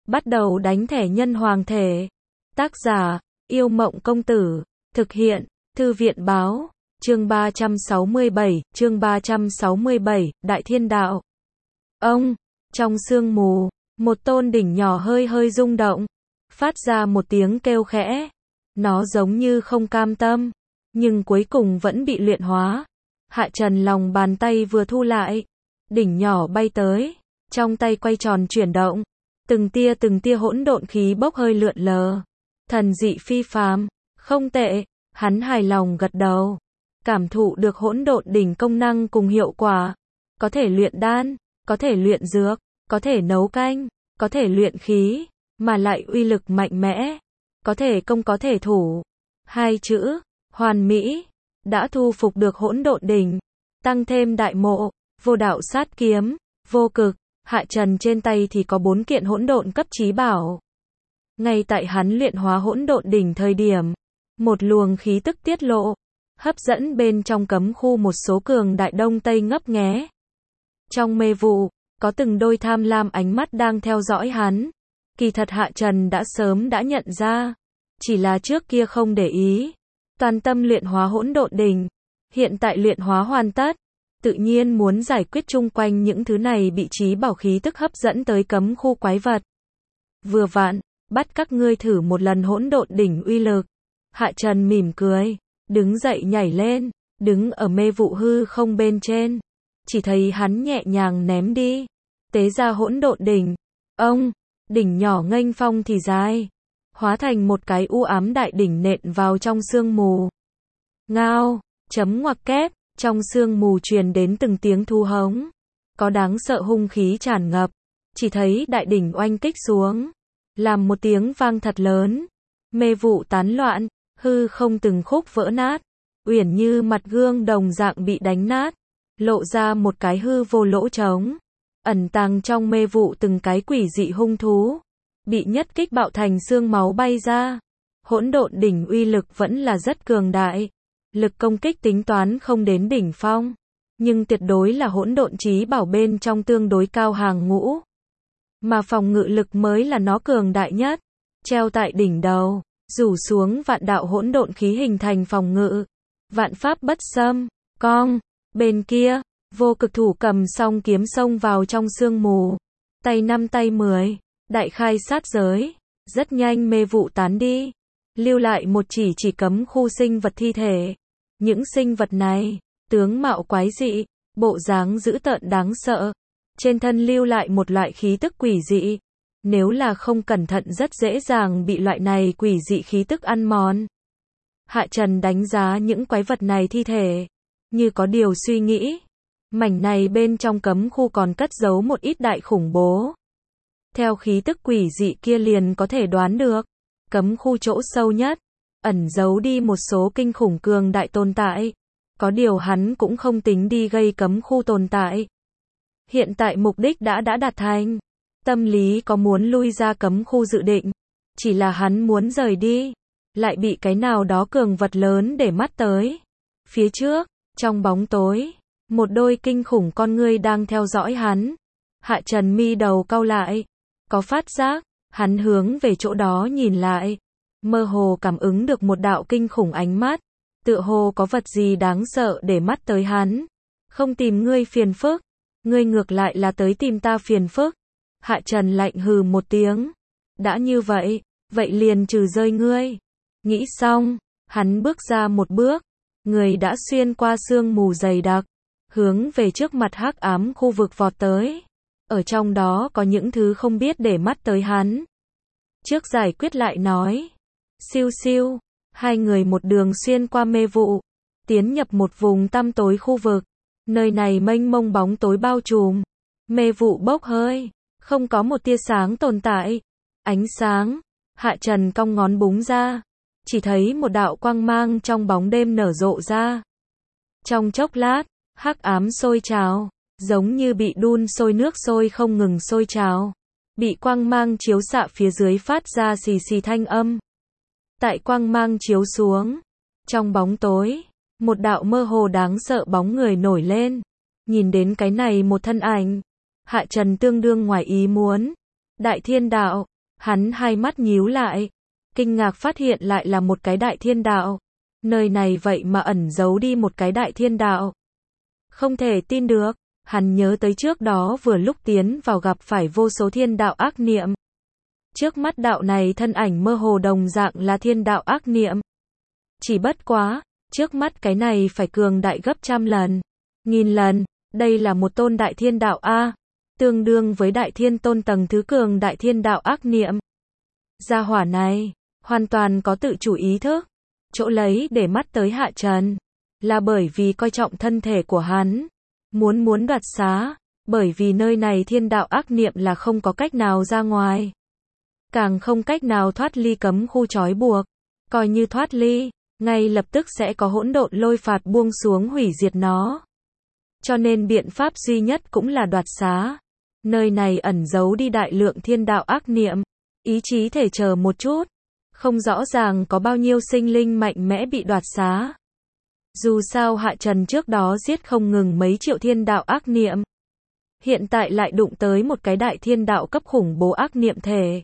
Bắt đầu đánh thẻ nhân hoàng thể. Tác giả, Yêu Mộng Công Tử. Thực hiện, Thư viện Báo. Chương 367, Đại Thiên Đạo. Ông, trong sương mù, một tôn đỉnh nhỏ hơi hơi rung động, phát ra một tiếng kêu khẽ. Nó giống như không cam tâm, nhưng cuối cùng vẫn bị luyện hóa. Hạ Trần lòng bàn tay vừa thu lại, đỉnh nhỏ bay tới, trong tay quay tròn chuyển động, từng tia hỗn độn khí bốc hơi lượn lờ. Thần dị phi phàm, không tệ, hắn hài lòng gật đầu. Cảm thụ được hỗn độn đỉnh công năng cùng hiệu quả, có thể luyện đan, có thể luyện dược, có thể nấu canh, có thể luyện khí, mà lại uy lực mạnh mẽ, có thể công có thể thủ. Hai chữ, hoàn mỹ, đã thu phục được hỗn độn đỉnh, tăng thêm đại mộ, vô đạo sát kiếm, vô cực. Hạ Trần trên tay thì có 4 kiện hỗn độn cấp chí bảo. Ngay tại hắn luyện hóa hỗn độn đỉnh thời điểm, một luồng khí tức tiết lộ, hấp dẫn bên trong cấm khu một số cường đại đông tây ngấp nghé. Trong mê vụ, có từng đôi tham lam ánh mắt đang theo dõi hắn. Kỳ thật Hạ Trần đã sớm đã nhận ra, chỉ là trước kia không để ý. Toàn tâm luyện hóa hỗn độn đỉnh, hiện tại luyện hóa hoàn tất, tự nhiên muốn giải quyết chung quanh những thứ này bị chí bảo khí tức hấp dẫn tới cấm khu quái vật. Vừa vặn, bắt các ngươi thử một lần hỗn độn đỉnh uy lực. Hạ Trần mỉm cười, đứng dậy nhảy lên, đứng ở mê vụ hư không bên trên. Chỉ thấy hắn nhẹ nhàng ném đi, tế ra hỗn độn đỉnh. Ông, đỉnh nhỏ nghênh phong thì dài, hóa thành một cái u ám đại đỉnh nện vào trong sương mù. Ngao, chấm ngoặc kép, trong sương mù truyền đến từng tiếng thu hống. Có đáng sợ hung khí tràn ngập, chỉ thấy đại đỉnh oanh kích xuống, làm một tiếng vang thật lớn. Mê vụ tán loạn, hư không từng khúc vỡ nát, uyển như mặt gương đồng dạng bị đánh nát, lộ ra một cái hư vô lỗ trống. Ẩn tàng trong mê vụ từng cái quỷ dị hung thú, bị nhất kích bạo thành xương máu bay ra. Hỗn độn đỉnh uy lực vẫn là rất cường đại, lực công kích tính toán không đến đỉnh phong, nhưng tuyệt đối là hỗn độn chí bảo bên trong tương đối cao hàng ngũ. Mà phòng ngự lực mới là nó cường đại nhất, treo tại đỉnh đầu, rủ xuống vạn đạo hỗn độn khí hình thành phòng ngự. Vạn pháp bất xâm, cong, bên kia, vô cực thủ cầm song kiếm xông vào trong sương mù. Tay 5 tay 10, đại khai sát giới, rất nhanh mê vụ tán đi, lưu lại một chỉ cấm khu sinh vật thi thể. Những sinh vật này, tướng mạo quái dị, bộ dáng dữ tợn đáng sợ, trên thân lưu lại một loại khí tức quỷ dị. Nếu là không cẩn thận rất dễ dàng bị loại này quỷ dị khí tức ăn mòn. Hạ Trần đánh giá những quái vật này thi thể, như có điều suy nghĩ. Mảnh này bên trong cấm khu còn cất giấu một ít đại khủng bố. Theo khí tức quỷ dị kia liền có thể đoán được, cấm khu chỗ sâu nhất, ẩn giấu đi một số kinh khủng cường đại tồn tại. Có điều hắn cũng không tính đi gây cấm khu tồn tại. Hiện tại mục đích đã đạt thành. Tâm lý có muốn lui ra cấm khu dự định, chỉ là hắn muốn rời đi, lại bị cái nào đó cường vật lớn để mắt tới. Phía trước, trong bóng tối, một đôi kinh khủng con ngươi đang theo dõi hắn. Hạ Trần mi đầu cau lại, có phát giác, hắn hướng về chỗ đó nhìn lại, mơ hồ cảm ứng được một đạo kinh khủng ánh mắt, tựa hồ có vật gì đáng sợ để mắt tới hắn. Không tìm ngươi phiền phức, ngươi ngược lại là tới tìm ta phiền phức. Hạ Trần lạnh hừ một tiếng. Đã như vậy, vậy liền trừ rơi ngươi. Nghĩ xong, hắn bước ra một bước, người đã xuyên qua sương mù dày đặc, hướng về trước mặt hắc ám khu vực vọt tới. Ở trong đó có những thứ không biết để mắt tới hắn. Trước giải quyết lại nói. Siêu siêu, hai người một đường xuyên qua mê vụ, tiến nhập một vùng tăm tối khu vực. Nơi này mênh mông bóng tối bao trùm, mê vụ bốc hơi, không có một tia sáng tồn tại. Ánh sáng, Hạ Trần cong ngón búng ra, chỉ thấy một đạo quang mang trong bóng đêm nở rộ ra. Trong chốc lát, hắc ám sôi trào, giống như bị đun sôi nước sôi không ngừng sôi trào, bị quang mang chiếu xạ phía dưới phát ra xì xì thanh âm. Tại quang mang chiếu xuống, trong bóng tối, một đạo mơ hồ đáng sợ bóng người nổi lên. Nhìn đến cái này một thân ảnh, Hạ Trần tương đương ngoài ý muốn. Đại Thiên Đạo, Hắn hai mắt nhíu lại, kinh ngạc phát hiện lại là một cái đại thiên đạo. Nơi này vậy mà ẩn giấu đi một cái đại thiên đạo. Không thể tin được, hắn nhớ tới trước đó vừa lúc tiến vào gặp phải vô số thiên đạo ác niệm. Trước mắt đạo này thân ảnh mơ hồ đồng dạng là thiên đạo ác niệm. Chỉ bất quá, trước mắt cái này phải cường đại gấp trăm lần, nghìn lần, đây là một tôn đại thiên đạo A, tương đương với đại thiên tôn tầng thứ cường đại thiên đạo ác niệm. Gia hỏa này, hoàn toàn có tự chủ ý thức, chỗ lấy để mắt tới Hạ Trần, là bởi vì coi trọng thân thể của hắn, muốn đoạt xá, bởi vì nơi này thiên đạo ác niệm là không có cách nào ra ngoài. Càng không cách nào thoát ly cấm khu trói buộc, coi như thoát ly, ngay lập tức sẽ có hỗn độn lôi phạt buông xuống hủy diệt nó. Cho nên biện pháp duy nhất cũng là đoạt xá. Nơi này ẩn giấu đi đại lượng thiên đạo ác niệm, ý chí thể chờ một chút, không rõ ràng có bao nhiêu sinh linh mạnh mẽ bị đoạt xá. Dù sao Hạ Trần trước đó giết không ngừng mấy triệu thiên đạo ác niệm, hiện tại lại đụng tới một cái đại thiên đạo cấp khủng bố ác niệm thể.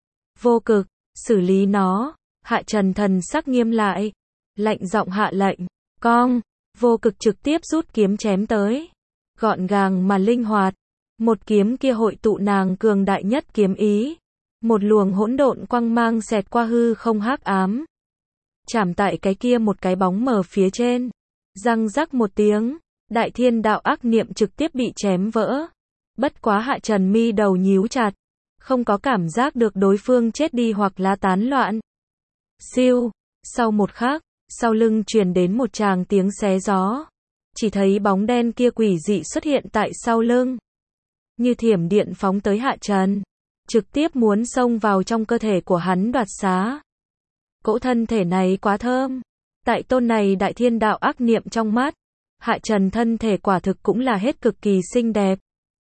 Vô Cực, xử lý nó. Hạ Trần thần sắc nghiêm lại, lạnh giọng hạ lệnh, cong. Vô Cực trực tiếp rút kiếm chém tới, gọn gàng mà linh hoạt. Một kiếm kia hội tụ nàng cường đại nhất kiếm ý, một luồng hỗn độn quang mang xẹt qua hư không hắc ám, chạm tại cái kia một cái bóng mờ phía trên. Răng rắc một tiếng, đại thiên đạo ác niệm trực tiếp bị chém vỡ. Bất quá Hạ Trần mi đầu nhíu chặt, không có cảm giác được đối phương chết đi hoặc là tán loạn. Siêu, sau một khắc, sau lưng truyền đến một tràng tiếng xé gió. Chỉ thấy bóng đen kia quỷ dị xuất hiện tại sau lưng, như thiểm điện phóng tới Hạ Trần, trực tiếp muốn xông vào trong cơ thể của hắn đoạt xá. Cỗ thân thể này quá thơm. Tại tôn này đại thiên đạo ác niệm trong mắt, Hạ Trần thân thể quả thực cũng là hết cực kỳ xinh đẹp,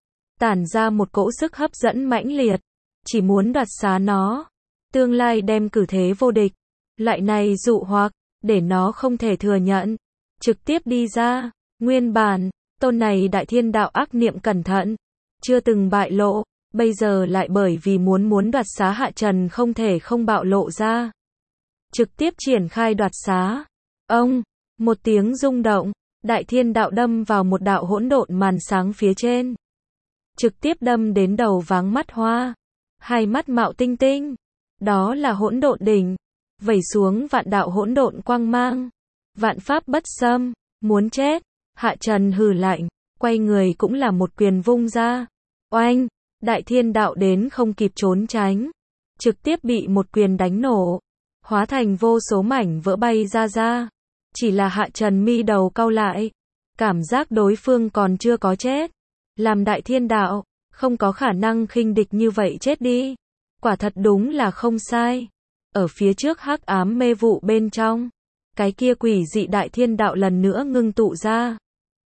tản ra một cỗ sức hấp dẫn mãnh liệt, chỉ muốn đoạt xá nó, tương lai đem cử thế vô địch. Loại này dụ hoặc, để nó không thể thừa nhận, trực tiếp đi ra. Nguyên bản, tôn này đại thiên đạo ác niệm cẩn thận, chưa từng bại lộ, bây giờ lại bởi vì muốn đoạt xá Hạ Trần không thể không bạo lộ ra. Trực tiếp triển khai đoạt xá. Ông, một tiếng rung động, đại thiên đạo đâm vào một đạo hỗn độn màn sáng phía trên. Trực tiếp đâm đến đầu váng mắt hoa, hai mắt mạo tinh tinh. Đó là hỗn độn đỉnh, vẩy xuống vạn đạo hỗn độn quang mang. Vạn pháp bất xâm, muốn chết. Hạ Trần hừ lạnh, quay người cũng là một quyền vung ra. Oanh, đại thiên đạo đến không kịp trốn tránh, trực tiếp bị một quyền đánh nổ, hóa thành vô số mảnh vỡ bay ra. Chỉ là Hạ Trần mi đầu cau lại, cảm giác đối phương còn chưa có chết. Làm đại thiên đạo, không có khả năng khinh địch như vậy chết đi. Quả thật đúng là không sai. Ở phía trước hắc ám mê vụ bên trong, cái kia quỷ dị đại thiên đạo lần nữa ngưng tụ ra.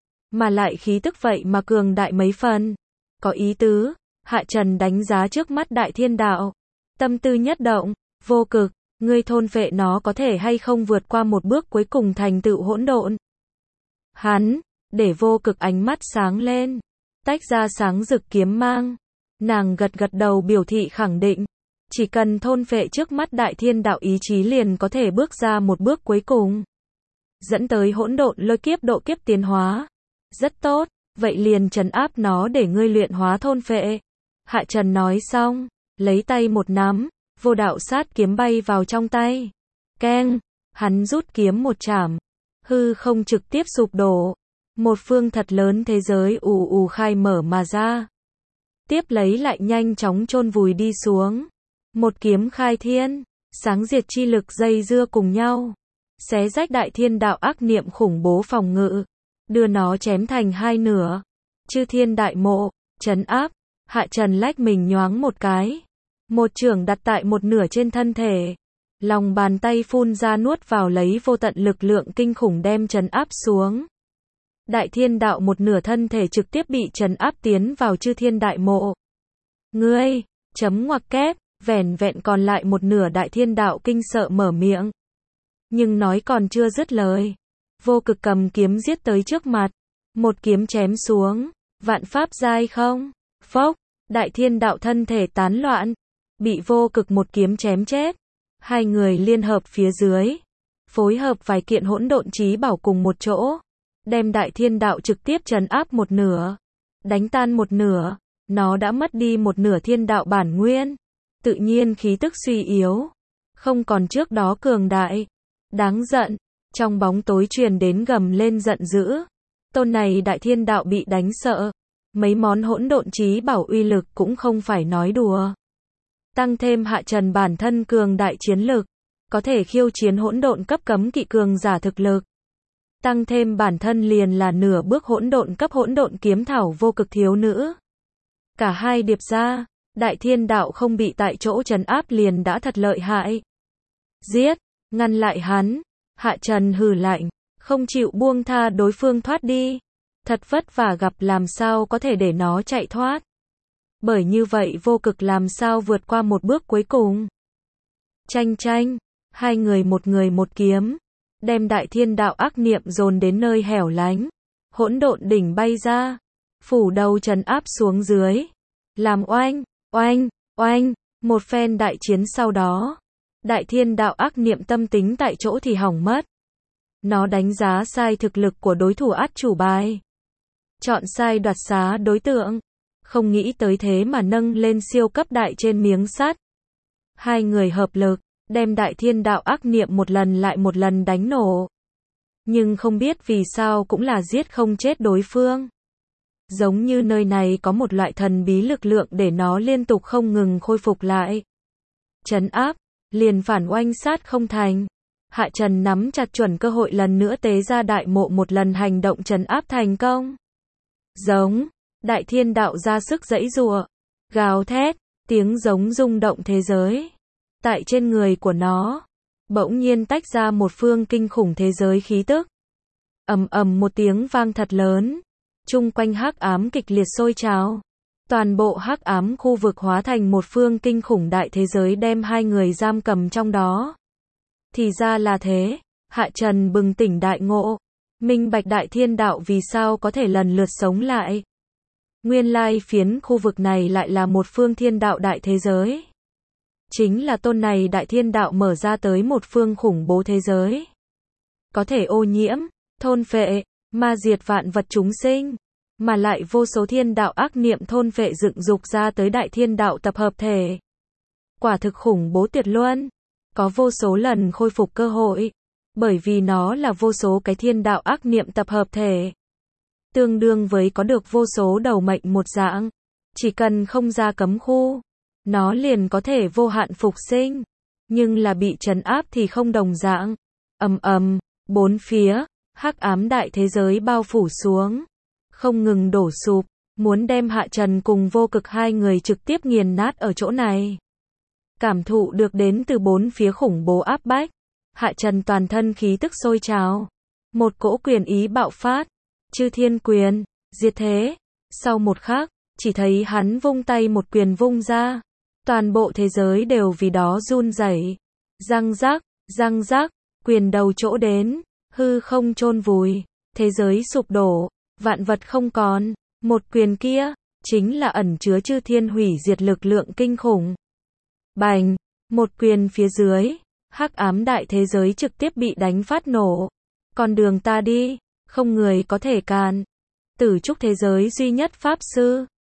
Mà lại khí tức vậy mà cường đại mấy phần. Có ý tứ, Hạ Trần đánh giá trước mắt đại thiên đạo. Tâm tư nhất động, Vô Cực, ngươi thôn phệ nó có thể hay không vượt qua một bước cuối cùng thành tựu hỗn độn. Hắn, để Vô Cực ánh mắt sáng lên, tách ra sáng rực kiếm mang. Nàng gật gật đầu biểu thị khẳng định, chỉ cần thôn phệ trước mắt đại thiên đạo ý chí liền có thể bước ra một bước cuối cùng, dẫn tới hỗn độn lôi kiếp độ kiếp tiến hóa. Rất tốt, vậy liền trấn áp nó để ngươi luyện hóa thôn phệ. Hạ Trần nói xong, lấy tay một nắm, vô đạo sát kiếm bay vào trong tay. Keng, hắn rút kiếm một chảm, hư không trực tiếp sụp đổ. Một phương thật lớn thế giới ù ù khai mở mà ra. Tiếp lấy lại nhanh chóng chôn vùi đi xuống. Một kiếm khai thiên, sáng diệt chi lực dây dưa cùng nhau, xé rách đại thiên đạo ác niệm khủng bố phòng ngự, đưa nó chém thành hai nửa. Chư thiên đại mộ, trấn áp. Hạ Trần lách mình nhoáng một cái, một chưởng đặt tại một nửa trên thân thể, lòng bàn tay phun ra nuốt vào lấy vô tận lực lượng kinh khủng đem trấn áp xuống. Đại thiên đạo một nửa thân thể trực tiếp bị trấn áp tiến vào chư thiên đại mộ. Ngươi, chấm ngoặc kép, vẻn vẹn còn lại một nửa đại thiên đạo kinh sợ mở miệng. Nhưng nói còn chưa dứt lời, Vô Cực cầm kiếm giết tới trước mặt, một kiếm chém xuống. Vạn pháp giai không? Phốc, đại thiên đạo thân thể tán loạn, bị vô cực một kiếm chém chết. Hai người liên hợp phía dưới, phối hợp vài kiện hỗn độn chí bảo cùng một chỗ, đem đại thiên đạo trực tiếp trấn áp một nửa, đánh tan một nửa. Nó đã mất đi một nửa thiên đạo bản nguyên, tự nhiên khí tức suy yếu, không còn trước đó cường đại. Đáng giận, trong bóng tối truyền đến gầm lên giận dữ. Tôn này đại thiên đạo bị đánh sợ, mấy món hỗn độn chí bảo uy lực cũng không phải nói đùa. Tăng thêm Hạ Trần bản thân cường đại chiến lực, có thể khiêu chiến hỗn độn cấp cấm kỵ cường giả thực lực. Tăng thêm bản thân liền là nửa bước hỗn độn cấp hỗn độn kiếm thảo vô cực thiếu nữ. Cả hai điệp ra, đại thiên đạo không bị tại chỗ trấn áp liền đã thật lợi hại. Giết, ngăn lại hắn. Hạ Trần hừ lạnh, không chịu buông tha đối phương thoát đi. Thật vất vả gặp làm sao có thể để nó chạy thoát. Bởi như vậy vô cực làm sao vượt qua một bước cuối cùng. Tranh tranh, hai người một kiếm, đem đại thiên đạo ác niệm dồn đến nơi hẻo lánh. Hỗn độn đỉnh bay ra, phủ đầu trấn áp xuống dưới. Làm oanh, oanh, oanh, một phen đại chiến sau đó. Đại thiên đạo ác niệm tâm tính tại chỗ thì hỏng mất. Nó đánh giá sai thực lực của đối thủ át chủ bài. Chọn sai đoạt xá đối tượng. Không nghĩ tới thế mà nâng lên siêu cấp đại trên miếng sắt. Hai người hợp lực, đem đại thiên đạo ác niệm một lần lại một lần đánh nổ. Nhưng không biết vì sao cũng là giết không chết đối phương. Giống như nơi này có một loại thần bí lực lượng để nó liên tục không ngừng khôi phục lại. Trấn áp, liền phản oanh sát không thành. Hạ Trần nắm chặt chuẩn cơ hội lần nữa tế ra đại mộ một lần hành động trấn áp thành công. Giống, đại thiên đạo ra sức giãy giụa, gào thét, tiếng giống rung động thế giới. Tại trên người của nó, bỗng nhiên tách ra một phương kinh khủng thế giới khí tức. Ầm ầm một tiếng vang thật lớn, chung quanh hắc ám kịch liệt sôi trào. Toàn bộ hắc ám khu vực hóa thành một phương kinh khủng đại thế giới đem hai người giam cầm trong đó. Thì ra là thế, Hạ Trần bừng tỉnh đại ngộ, minh bạch đại thiên đạo vì sao có thể lần lượt sống lại. Nguyên lai phiến khu vực này lại là một phương thiên đạo đại thế giới. Chính là tôn này đại thiên đạo mở ra tới một phương khủng bố thế giới. Có thể ô nhiễm, thôn phệ, ma diệt vạn vật chúng sinh. Mà lại vô số thiên đạo ác niệm thôn phệ dựng dục ra tới đại thiên đạo tập hợp thể. Quả thực khủng bố tuyệt luân. Có vô số lần khôi phục cơ hội. Bởi vì nó là vô số cái thiên đạo ác niệm tập hợp thể. Tương đương với có được vô số đầu mệnh một dạng. Chỉ cần không ra cấm khu, nó liền có thể vô hạn phục sinh. Nhưng là bị trấn áp thì không đồng dạng. Ầm ầm, bốn phía, hắc ám đại thế giới bao phủ xuống. Không ngừng đổ sụp, muốn đem Hạ Trần cùng vô cực hai người trực tiếp nghiền nát ở chỗ này. Cảm thụ được đến từ bốn phía khủng bố áp bách. Hạ Trần toàn thân khí tức sôi trào. Một cỗ quyền ý bạo phát. Chư thiên quyền, diệt thế. Sau một khắc, chỉ thấy hắn vung tay một quyền vung ra. Toàn bộ thế giới đều vì đó run rẩy. Răng rác, quyền đầu chỗ đến. Hư không chôn vùi. Thế giới sụp đổ. Vạn vật không còn. Một quyền kia, chính là ẩn chứa chư thiên hủy diệt lực lượng kinh khủng. Bành, một quyền phía dưới. Hắc ám đại thế giới trực tiếp bị đánh phát nổ. Con đường ta đi, không người có thể cản. Tử trúc thế giới duy nhất pháp sư,